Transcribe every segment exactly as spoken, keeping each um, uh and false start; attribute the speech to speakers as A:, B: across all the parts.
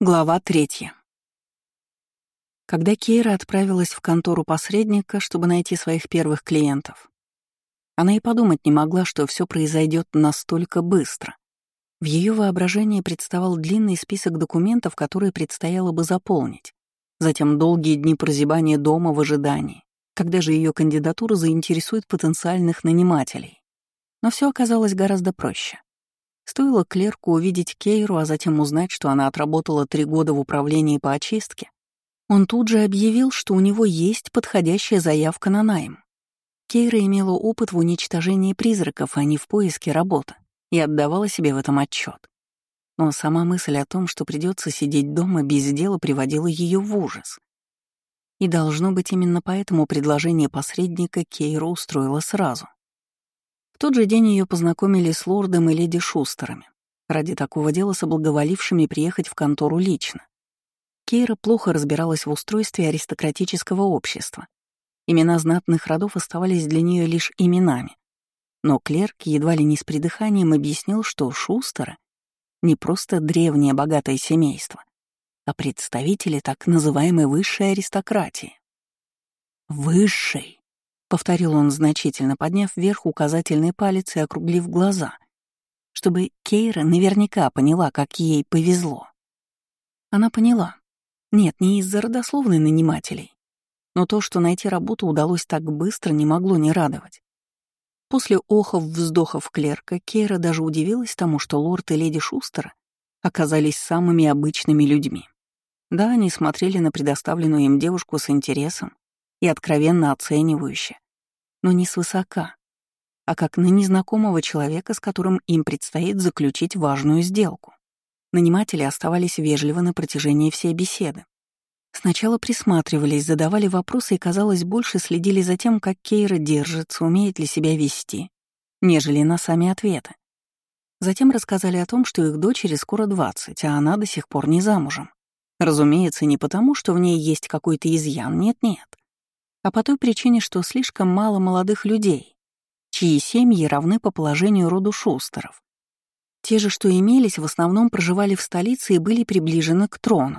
A: Глава третья. Когда Кейра отправилась в контору посредника, чтобы найти своих первых клиентов, она и подумать не могла, что все произойдет настолько быстро. В ее воображении представал длинный список документов, которые предстояло бы заполнить, затем долгие дни прозябания дома в ожидании, когда же ее кандидатура заинтересует потенциальных нанимателей. Но все оказалось гораздо проще. Стоило клерку увидеть Кейру, а затем узнать, что она отработала три года в управлении по очистке, он тут же объявил, что у него есть подходящая заявка на найм. Кейра имела опыт в уничтожении призраков, а не в поиске работы, и отдавала себе в этом отчет. Но сама мысль о том, что придется сидеть дома без дела, приводила ее в ужас. И должно быть, именно поэтому предложение посредника Кейра устроила сразу. В тот же день ее познакомили с лордом и леди Шустерами, ради такого дела соблаговолившими приехать в контору лично. Кейра плохо разбиралась в устройстве аристократического общества. Имена знатных родов оставались для нее лишь именами. Но клерк едва ли не с придыханием объяснил, что Шустеры — не просто древнее богатое семейство, а представители так называемой высшей аристократии. Высшей. — повторил он значительно, подняв вверх указательный палец и округлив глаза, чтобы Кейра наверняка поняла, как ей повезло. Она поняла. Нет, не из-за родословной нанимателей, но то, что найти работу удалось так быстро, не могло не радовать. После охов-вздохов клерка Кейра даже удивилась тому, что лорд и леди Шустера оказались самыми обычными людьми. Да, они смотрели на предоставленную им девушку с интересом и откровенно оценивающе, но не свысока, а как на незнакомого человека, с которым им предстоит заключить важную сделку. Наниматели оставались вежливы на протяжении всей беседы. Сначала присматривались, задавали вопросы и, казалось, больше следили за тем, как Кейра держится, умеет ли себя вести, нежели на сами ответы. Затем рассказали о том, что их дочери скоро двадцать, а она до сих пор не замужем. Разумеется, не потому, что в ней есть какой-то изъян, нет-нет, а по той причине, что слишком мало молодых людей, чьи семьи равны по положению роду Шустеров. Те же, что имелись, в основном проживали в столице и были приближены к трону.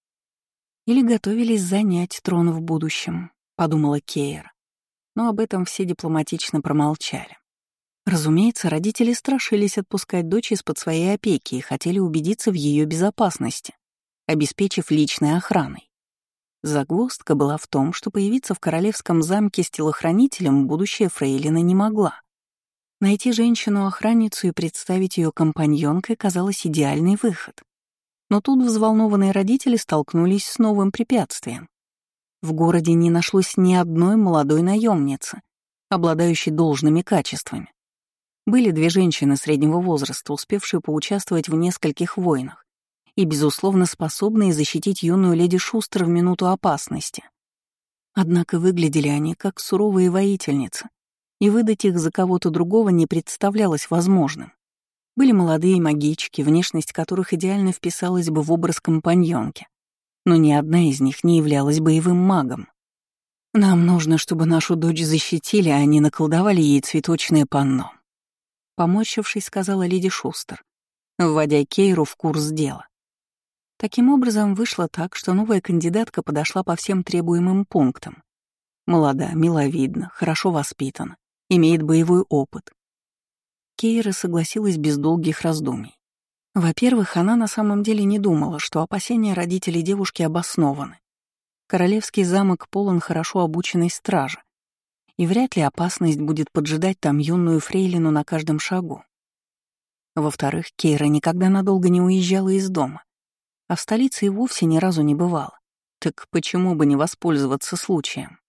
A: Или готовились занять трон в будущем, подумала Кейра. Но об этом все дипломатично промолчали. Разумеется, родители страшились отпускать дочь из-под своей опеки и хотели убедиться в ее безопасности, обеспечив личной охраной. Загвоздка была в том, что появиться в королевском замке с телохранителем будущая фрейлина не могла. Найти женщину-охранницу и представить ее компаньонкой казалось идеальный выход. Но тут взволнованные родители столкнулись с новым препятствием. В городе не нашлось ни одной молодой наемницы, обладающей должными качествами. Были две женщины среднего возраста, успевшие поучаствовать в нескольких войнах и, безусловно, способные защитить юную леди Шустер в минуту опасности. Однако выглядели они как суровые воительницы, и выдать их за кого-то другого не представлялось возможным. Были молодые магички, внешность которых идеально вписалась бы в образ компаньонки, но ни одна из них не являлась боевым магом. «Нам нужно, чтобы нашу дочь защитили, а не наколдовали ей цветочное панно», — поморщившись, сказала леди Шустер, вводя Кейру в курс дела. Таким образом, вышло так, что новая кандидатка подошла по всем требуемым пунктам. Молода, миловидна, хорошо воспитана, имеет боевой опыт. Кейра согласилась без долгих раздумий. Во-первых, она на самом деле не думала, что опасения родителей девушки обоснованы. Королевский замок полон хорошо обученной стражи, и вряд ли опасность будет поджидать там юную фрейлину на каждом шагу. Во-вторых, Кейра никогда надолго не уезжала из дома, а в столице и вовсе ни разу не бывала. Так почему бы не воспользоваться случаем?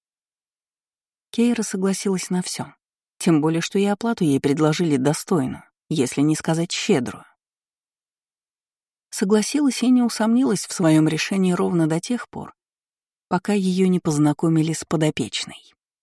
A: Кейра согласилась на все, тем более что и оплату ей предложили достойную, если не сказать щедрую. Согласилась и не усомнилась в своем решении ровно до тех пор, пока ее не познакомили с подопечной.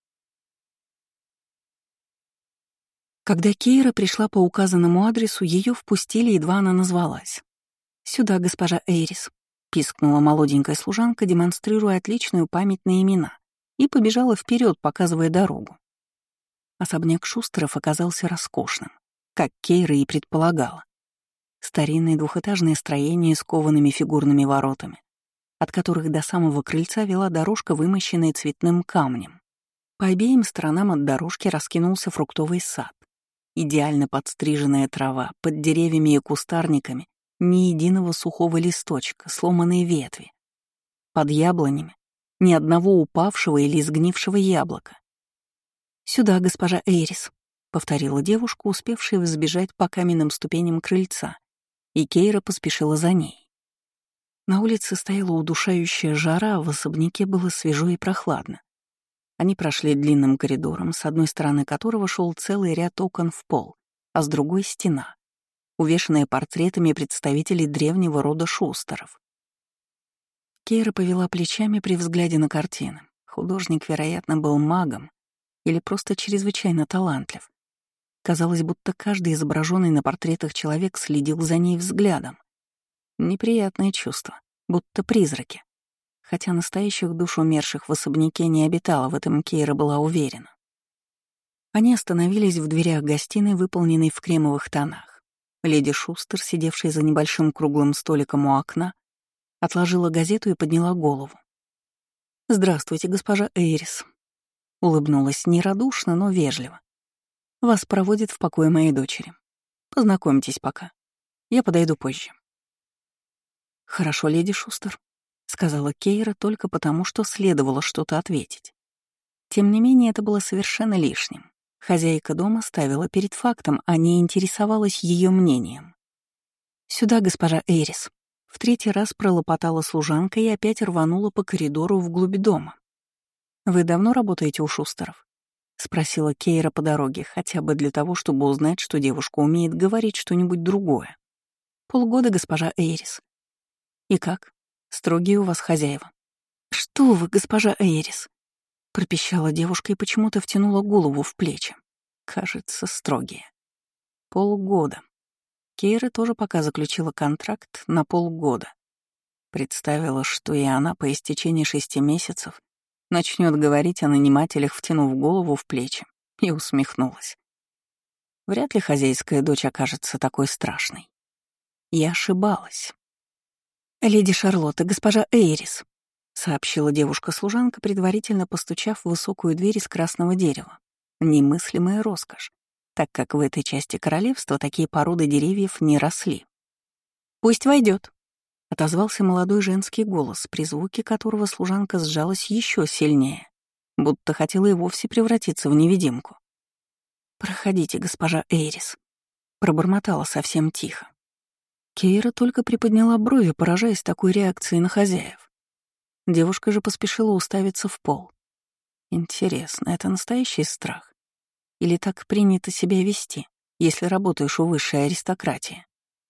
A: Когда Кейра пришла по указанному адресу, ее впустили, едва она назвалась. «Сюда, госпожа Эйрис», — пискнула молоденькая служанка, демонстрируя отличную память на имена, и побежала вперед, показывая дорогу. Особняк Шустеров оказался роскошным, как Кейра и предполагала. Старинные двухэтажные строения с коваными фигурными воротами, от которых до самого крыльца вела дорожка, вымощенная цветным камнем. По обеим сторонам от дорожки раскинулся фруктовый сад. Идеально подстриженная трава, под деревьями и кустарниками ни единого сухого листочка, сломанные ветви. Под яблонями ни одного упавшего или сгнившего яблока. «Сюда, госпожа Эйрис», — повторила девушка, успевшая взбежать по каменным ступеням крыльца, и Кейра поспешила за ней. На улице стояла удушающая жара, а в особняке было свежо и прохладно. Они прошли длинным коридором, с одной стороны которого шел целый ряд окон в пол, а с другой — стена, увешанная портретами представителей древнего рода Шустеров. Кейра повела плечами при взгляде на картины. Художник, вероятно, был магом или просто чрезвычайно талантлив. Казалось, будто каждый изображенный на портретах человек следил за ней взглядом. Неприятное чувство, будто призраки. Хотя настоящих душ умерших в особняке не обитало, в этом Кейра была уверена. Они остановились в дверях гостиной, выполненной в кремовых тонах. Леди Шустер, сидевшая за небольшим круглым столиком у окна, отложила газету и подняла голову. «Здравствуйте, госпожа Эйрис», — улыбнулась нерадушно, но вежливо. «Вас проводят в покое моей дочери. Познакомьтесь пока. Я подойду позже». «Хорошо, леди Шустер», — сказала Кейра только потому, что следовало что-то ответить. Тем не менее, это было совершенно лишним. Хозяйка дома ставила перед фактом, а не интересовалась ее мнением. «Сюда, госпожа Эйрис», — в третий раз пролопотала служанка и опять рванула по коридору вглубь дома. «Вы давно работаете у Шустеров?» — спросила Кейра по дороге, хотя бы для того, чтобы узнать, что девушка умеет говорить что-нибудь другое. «Полгода, госпожа Эйрис». «И как? Строгие у вас хозяева?» «Что вы, госпожа Эйрис?» — пропищала девушка и почему-то втянула голову в плечи. «Кажется, строгие. Полгода». Кейра тоже пока заключила контракт на полгода. Представила, что и она по истечении шести месяцев начнет говорить о нанимателях, втянув голову в плечи, и усмехнулась. Вряд ли хозяйская дочь окажется такой страшной. Я ошибалась. «Леди Шарлотта, госпожа Эйрис», — сообщила девушка-служанка, предварительно постучав в высокую дверь из красного дерева. Немыслимая роскошь, так как в этой части королевства такие породы деревьев не росли. «Пусть войдет», — отозвался молодой женский голос, при звуке которого служанка сжалась еще сильнее, будто хотела и вовсе превратиться в невидимку. «Проходите, госпожа Эйрис», — пробормотала совсем тихо. Кейра только приподняла брови, поражаясь такой реакцией на хозяев. Девушка же поспешила уставиться в пол. Интересно, это настоящий страх? Или так принято себя вести, если работаешь у высшей аристократии?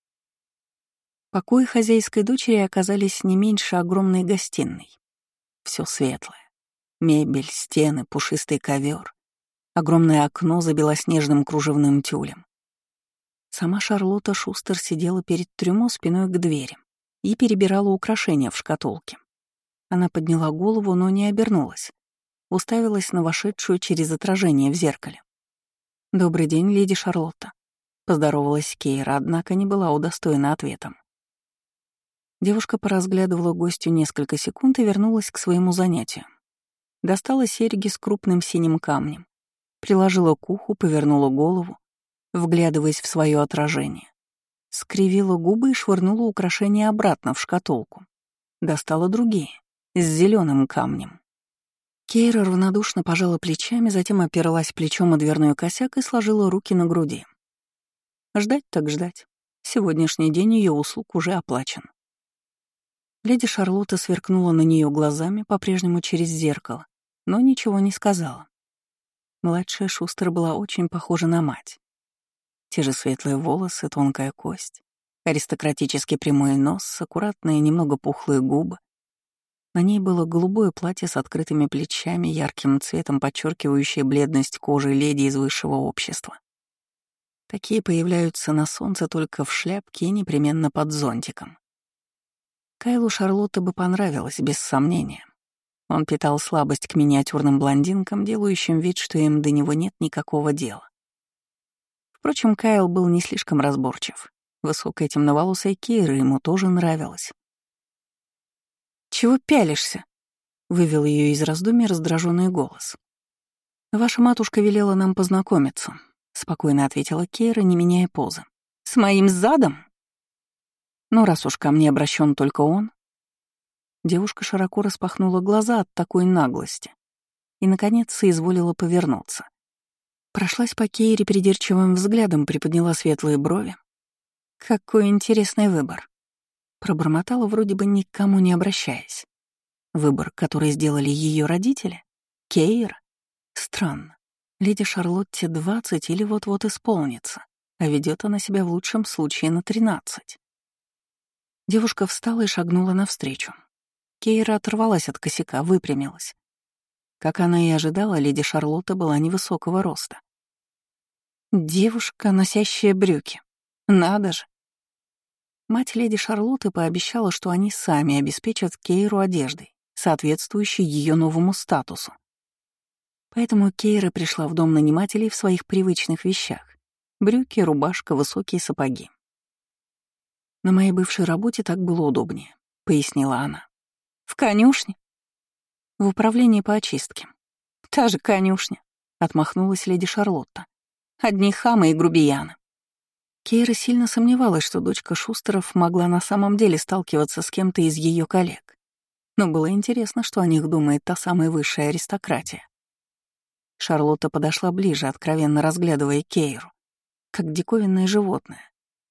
A: Покои хозяйской дочери оказались не меньше огромной гостиной. Все светлое. Мебель, стены, пушистый ковер, огромное окно за белоснежным кружевным тюлем. Сама Шарлотта Шустер сидела перед трюмо спиной к двери и перебирала украшения в шкатулке. Она подняла голову, но не обернулась. Уставилась на вошедшую через отражение в зеркале. «Добрый день, леди Шарлотта», — поздоровалась Кейра, однако не была удостоена ответом. Девушка поразглядывала гостю несколько секунд и вернулась к своему занятию. Достала серьги с крупным синим камнем, приложила к уху, повернула голову, вглядываясь в свое отражение. Скривила губы и швырнула украшения обратно в шкатулку. Достала другие, с зеленым камнем. Кейра равнодушно пожала плечами, затем оперлась плечом о дверной косяк и сложила руки на груди. Ждать так ждать. Сегодняшний день ее услуг уже оплачен. Леди Шарлотта сверкнула на нее глазами, по-прежнему через зеркало, но ничего не сказала. Младшая Шустер была очень похожа на мать. Те же светлые волосы, тонкая кость, аристократически прямой нос, аккуратные, немного пухлые губы. На ней было голубое платье с открытыми плечами, ярким цветом подчеркивающее бледность кожи леди из высшего общества. Такие появляются на солнце только в шляпке и непременно под зонтиком. Кайлу Шарлотта бы понравилось, без сомнения. Он питал слабость к миниатюрным блондинкам, делающим вид, что им до него нет никакого дела. Впрочем, Кайл был не слишком разборчив. Высокая темноволосая Кейра ему тоже нравилась. «Чего пялишься?» — вывел ее из раздумий раздраженный голос. «Ваша матушка велела нам познакомиться», — спокойно ответила Кейра, не меняя позы. «С моим задом?» «Ну, раз уж ко мне обращен только он». Девушка широко распахнула глаза от такой наглости и, наконец, соизволила повернуться. Прошлась по Кейре придирчивым взглядом, приподняла светлые брови. «Какой интересный выбор», — пробормотала, вроде бы никому не обращаясь. Выбор, который сделали ее родители? Кейра? Странно. Леди Шарлотте двадцать или вот-вот исполнится, а ведет она себя в лучшем случае на тринадцать. Девушка встала и шагнула навстречу. Кейра оторвалась от косяка, выпрямилась. Как она и ожидала, леди Шарлотта была невысокого роста. Девушка, носящая брюки. Надо же. Мать леди Шарлотты пообещала, что они сами обеспечат Кейру одеждой, соответствующей ее новому статусу. Поэтому Кейра пришла в дом нанимателей в своих привычных вещах. Брюки, рубашка, высокие сапоги. «На моей бывшей работе так было удобнее», — пояснила она. «В конюшне?» «В управлении по очистке». «Та же конюшня», — отмахнулась леди Шарлотта. «Одни хамы и грубияны». Кейра сильно сомневалась, что дочка Шустеров могла на самом деле сталкиваться с кем-то из ее коллег. Но было интересно, что о них думает та самая высшая аристократия. Шарлотта подошла ближе, откровенно разглядывая Кейру, как диковинное животное.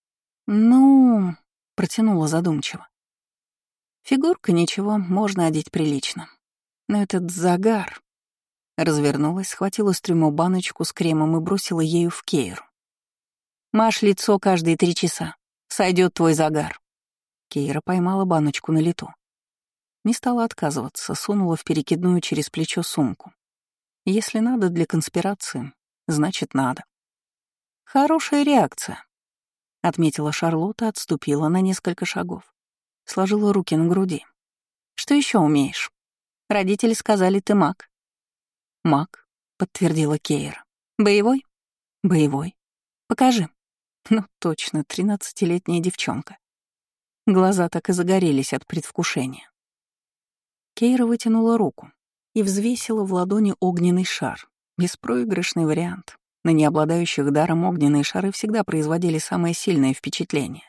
A: «Ну...» — протянула задумчиво. «Фигурка ничего, можно одеть прилично. Но этот загар...» Развернулась, схватила с трюмо баночку с кремом и бросила ею в Кейру. «Машь лицо каждые три часа. Сойдет твой загар». Кейра поймала баночку на лету. Не стала отказываться, сунула в перекидную через плечо сумку. Если надо для конспирации, значит надо. «Хорошая реакция», — отметила Шарлотта, отступила на несколько шагов. Сложила руки на груди. «Что еще умеешь? Родители сказали, ты маг». «Маг», — подтвердила Кейра. «Боевой?» «Боевой. Покажи». Ну, точно, тринадцатилетняя девчонка. Глаза так и загорелись от предвкушения. Кейра вытянула руку и взвесила в ладони огненный шар. Беспроигрышный вариант. На необладающих даром огненные шары всегда производили самое сильное впечатление.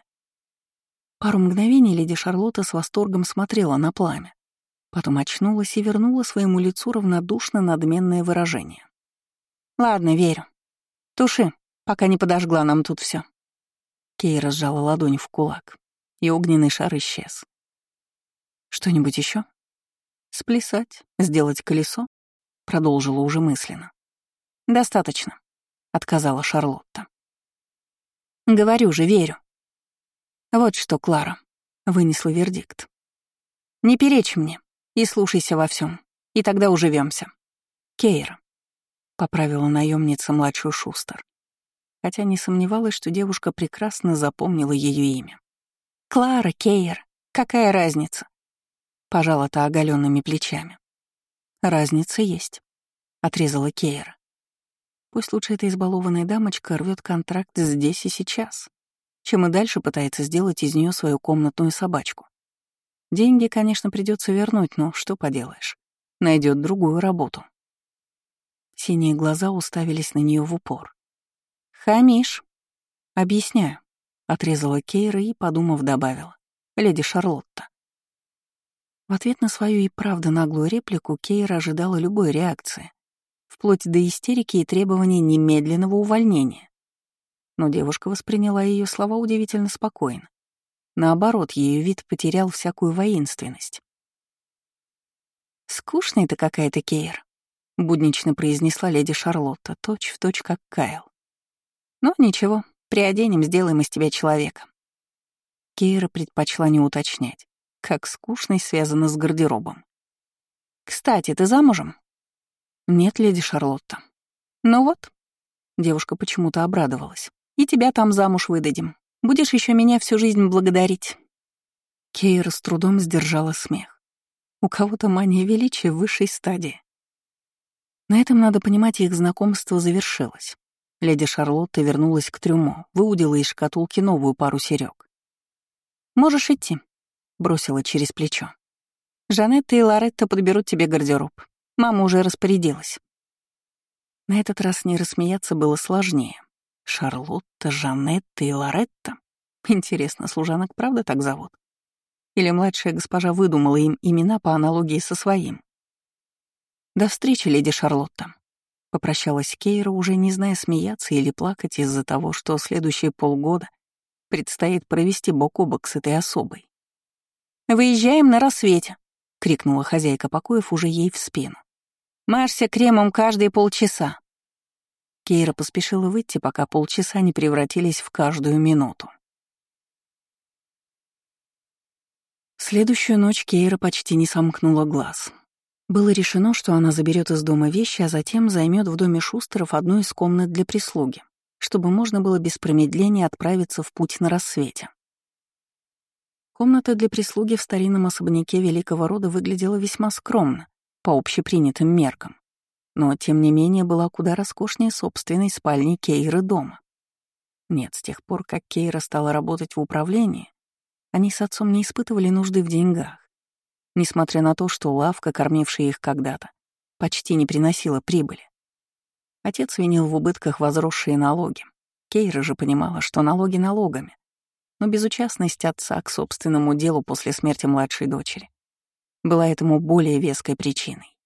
A: Пару мгновений леди Шарлотта с восторгом смотрела на пламя. Потом очнулась и вернула своему лицу равнодушно надменное выражение. «Ладно, верю. Туши, пока не подожгла нам тут все. Кейра сжала ладонь в кулак, и огненный шар исчез. «Что-нибудь еще? Сплясать, сделать колесо?» — продолжила уже мысленно. «Достаточно», — отказала Шарлотта. «Говорю же, верю». «Вот что, Клара», — вынесла вердикт. «Не перечь мне и слушайся во всем, и тогда уживемся. Кейра», — поправила наемница младшую Шустер, хотя не сомневалась, что девушка прекрасно запомнила ее имя. «Клара, Кейра, какая разница?» — пожала-то оголенными плечами. «Разница есть», — отрезала Кейра. «Пусть лучше эта избалованная дамочка рвет контракт здесь и сейчас, чем и дальше пытается сделать из нее свою комнатную собачку. Деньги, конечно, придется вернуть, но что поделаешь, найдет другую работу». Синие глаза уставились на нее в упор. «Хамишь». «Объясняю», — отрезала Кейра и, подумав, добавила. «Леди Шарлотта». В ответ на свою и правда наглую реплику Кейра ожидала любой реакции, вплоть до истерики и требования немедленного увольнения. Но девушка восприняла ее слова удивительно спокойно. Наоборот, ее вид потерял всякую воинственность. «Скучная ты какая-то, Кейра», — буднично произнесла леди Шарлотта, точь-в-точь как Кайл. «Ну, ничего, приоденем, сделаем из тебя человека». Кейра предпочла не уточнять, как скучность связана с гардеробом. «Кстати, ты замужем?» «Нет, леди Шарлотта». «Ну вот». Девушка почему-то обрадовалась. «И тебя там замуж выдадим. Будешь еще меня всю жизнь благодарить». Кейра с трудом сдержала смех. У кого-то мания величия в высшей стадии. На этом, надо понимать, их знакомство завершилось. Леди Шарлотта вернулась к трюмо, выудила из шкатулки новую пару серёг. «Можешь идти», — бросила через плечо. «Жанетта и Лоретта подберут тебе гардероб. Мама уже распорядилась». На этот раз не рассмеяться было сложнее. Шарлотта, Жанетта и Лоретта? Интересно, служанок правда так зовут? Или младшая госпожа выдумала им имена по аналогии со своим? «До встречи, леди Шарлотта», — попрощалась Кейра, уже не зная, смеяться или плакать из-за того, что следующие полгода предстоит провести бок о бок с этой особой. «Выезжаем на рассвете», — крикнула хозяйка покоев уже ей в спину. «Мажься кремом каждые полчаса». Кейра поспешила выйти, пока полчаса не превратились в каждую минуту. Следующую ночь Кейра почти не сомкнула глаз. Было решено, что она заберет из дома вещи, а затем займет в доме Шустеров одну из комнат для прислуги, чтобы можно было без промедления отправиться в путь на рассвете. Комната для прислуги в старинном особняке великого рода выглядела весьма скромно, по общепринятым меркам, но, тем не менее, была куда роскошнее собственной спальни Кейры дома. Нет, с тех пор, как Кейра стала работать в управлении, они с отцом не испытывали нужды в деньгах, несмотря на то, что лавка, кормившая их когда-то, почти не приносила прибыли. Отец винил в убытках возросшие налоги. Кейра же понимала, что налоги налогами, но безучастность отца к собственному делу после смерти младшей дочери была этому более веской причиной.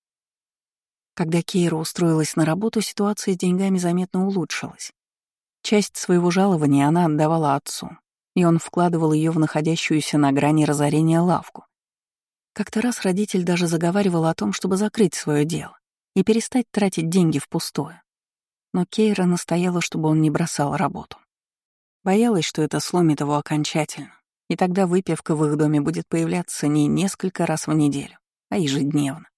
A: Когда Кейра устроилась на работу, ситуация с деньгами заметно улучшилась. Часть своего жалования она отдавала отцу, и он вкладывал ее в находящуюся на грани разорения лавку. Как-то раз родитель даже заговаривал о том, чтобы закрыть свое дело и перестать тратить деньги впустую. Но Кейра настояла, чтобы он не бросал работу. Боялась, что это сломит его окончательно, и тогда выпивка в их доме будет появляться не несколько раз в неделю, а ежедневно.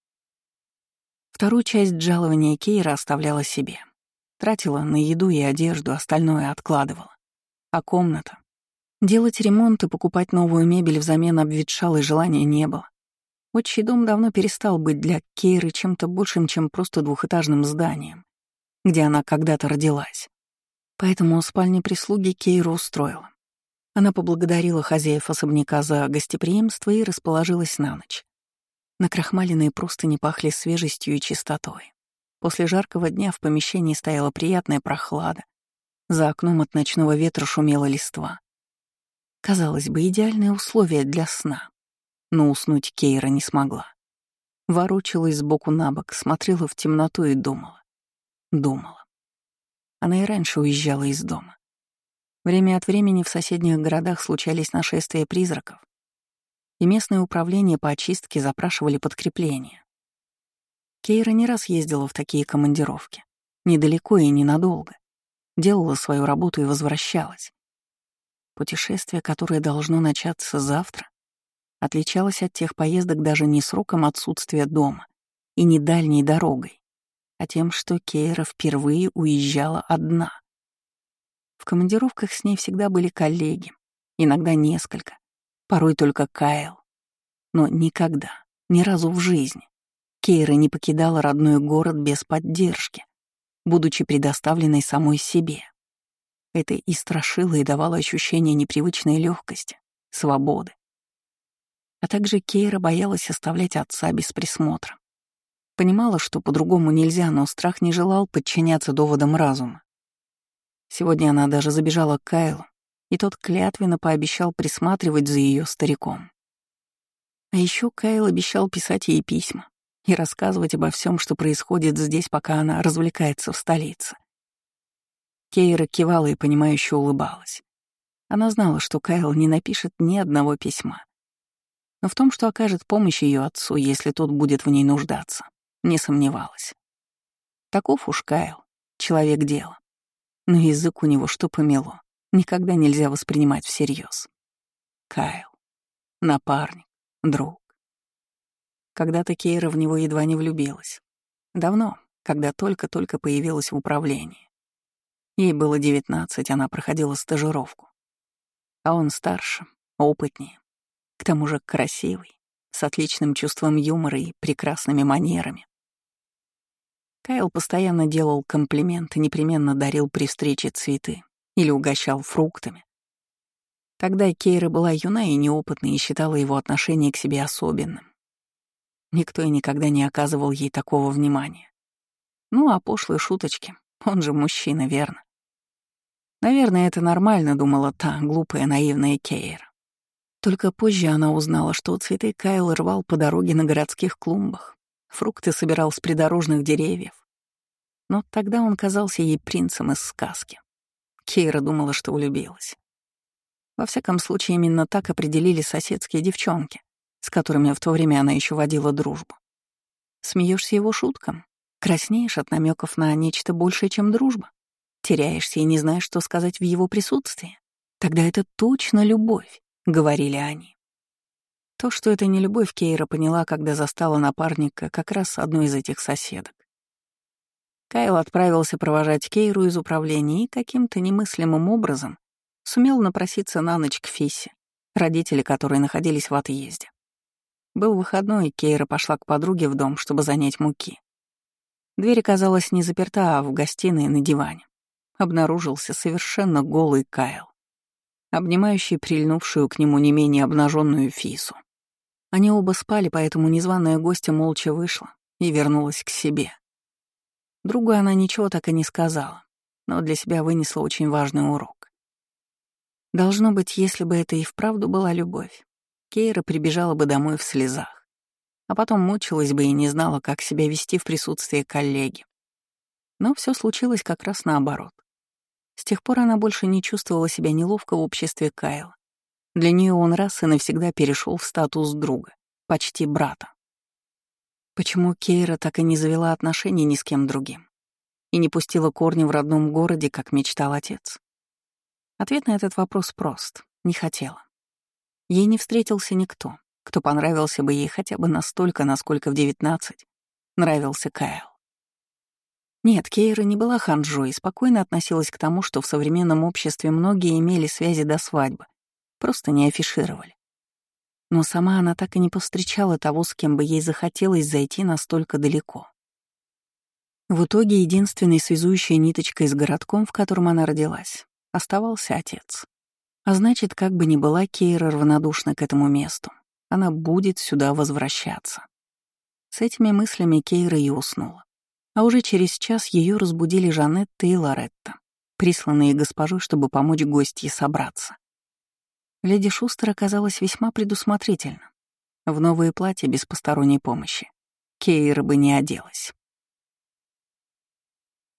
A: Вторую часть жалования Кейра оставляла себе. Тратила на еду и одежду, остальное откладывала. А комната? Делать ремонт и покупать новую мебель взамен обветшалой желания не было. Отчий дом давно перестал быть для Кейры чем-то большим, чем просто двухэтажным зданием, где она когда-то родилась. Поэтому спальня прислуги Кейра устроила. Она поблагодарила хозяев особняка за гостеприимство и расположилась на ночь. Накрахмаленные простыни пахли свежестью и чистотой. После жаркого дня в помещении стояла приятная прохлада. За окном от ночного ветра шумела листва. Казалось бы, идеальные условия для сна. Но уснуть Кейра не смогла. Ворочалась сбоку на бок, смотрела в темноту и думала. Думала. Она и раньше уезжала из дома. Время от времени в соседних городах случались нашествия призраков, и местное управление по очистке запрашивали подкрепление. Кейра не раз ездила в такие командировки. Недалеко и ненадолго. Делала свою работу и возвращалась. Путешествие, которое должно начаться завтра, отличалось от тех поездок даже не сроком отсутствия дома и не дальней дорогой, а тем, что Кейра впервые уезжала одна. В командировках с ней всегда были коллеги, иногда несколько, порой только Кайл. Но никогда, ни разу в жизни Кейра не покидала родной город без поддержки, будучи предоставленной самой себе. Это и страшило, и давало ощущение непривычной легкости, свободы. А также Кейра боялась оставлять отца без присмотра. Понимала, что по-другому нельзя, но страх не желал подчиняться доводам разума. Сегодня она даже забежала к Кайлу, и тот клятвенно пообещал присматривать за ее стариком. А еще Кайл обещал писать ей письма и рассказывать обо всем, что происходит здесь, пока она развлекается в столице. Кейра кивала и понимающе улыбалась. Она знала, что Кайл не напишет ни одного письма. Но в том, что окажет помощь ее отцу, если тот будет в ней нуждаться, не сомневалась. Таков уж Кайл, человек дела. Но язык у него что помело, никогда нельзя воспринимать всерьез. Кайл. Напарник. Друг. Когда-то Кейра в него едва не влюбилась. Давно, когда только-только появилась в управлении. Ей было девятнадцать, она проходила стажировку. А он старше, опытнее. К тому же красивый, с отличным чувством юмора и прекрасными манерами. Кайл постоянно делал комплименты, непременно дарил при встрече цветы или угощал фруктами. Тогда Кейра была юна и неопытна и считала его отношение к себе особенным. Никто и никогда не оказывал ей такого внимания. Ну, а пошлые шуточки, он же мужчина, верно? Наверное, это нормально, думала та глупая, наивная Кейра. Только позже она узнала, что цветы Кайл рвал по дороге на городских клумбах, фрукты собирал с придорожных деревьев. Но тогда он казался ей принцем из сказки. Кейра думала, что влюбилась. Во всяком случае, именно так определили соседские девчонки, с которыми в то время она еще водила дружбу. Смеешься его шуткам, краснеешь от намеков на нечто большее, чем дружба, теряешься и не знаешь, что сказать в его присутствии. Тогда это точно любовь, — говорили они. То, что это не любовь, Кейра поняла, когда застала напарника как раз одной из этих соседок. Кайл отправился провожать Кейру из управления и каким-то немыслимым образом сумел напроситься на ночь к Фиссе, родители которой находились в отъезде. Был выходной, и Кейра пошла к подруге в дом, чтобы занять муки. Дверь оказалась не заперта, а в гостиной на диване обнаружился совершенно голый Кайл, обнимающий прильнувшую к нему не менее обнаженную Фису. Они оба спали, поэтому незваная гостья молча вышла и вернулась к себе. Другу она ничего так и не сказала, но для себя вынесла очень важный урок. Должно быть, если бы это и вправду была любовь, Кейра прибежала бы домой в слезах, а потом мучилась бы и не знала, как себя вести в присутствии коллеги. Но все случилось как раз наоборот. С тех пор она больше не чувствовала себя неловко в обществе Кайла. Для нее он раз и навсегда перешел в статус друга, почти брата. Почему Кейра так и не завела отношений ни с кем другим и не пустила корни в родном городе, как мечтал отец? Ответ на этот вопрос прост — не хотела. Ей не встретился никто, кто понравился бы ей хотя бы настолько, насколько в девятнадцать нравился Кайл. Нет, Кейра не была ханжой и спокойно относилась к тому, что в современном обществе многие имели связи до свадьбы, просто не афишировали. Но сама она так и не повстречала того, с кем бы ей захотелось зайти настолько далеко. В итоге единственной связующей ниточкой с городком, в котором она родилась, оставался отец. А значит, как бы ни была Кейра равнодушна к этому месту, она будет сюда возвращаться. С этими мыслями Кейра и уснула. А уже через час ее разбудили Жанетта и Лоретта, присланные госпожой, чтобы помочь гостье собраться. Леди Шустер оказалась весьма предусмотрительна. В новое платье без посторонней помощи Кейра бы не оделась.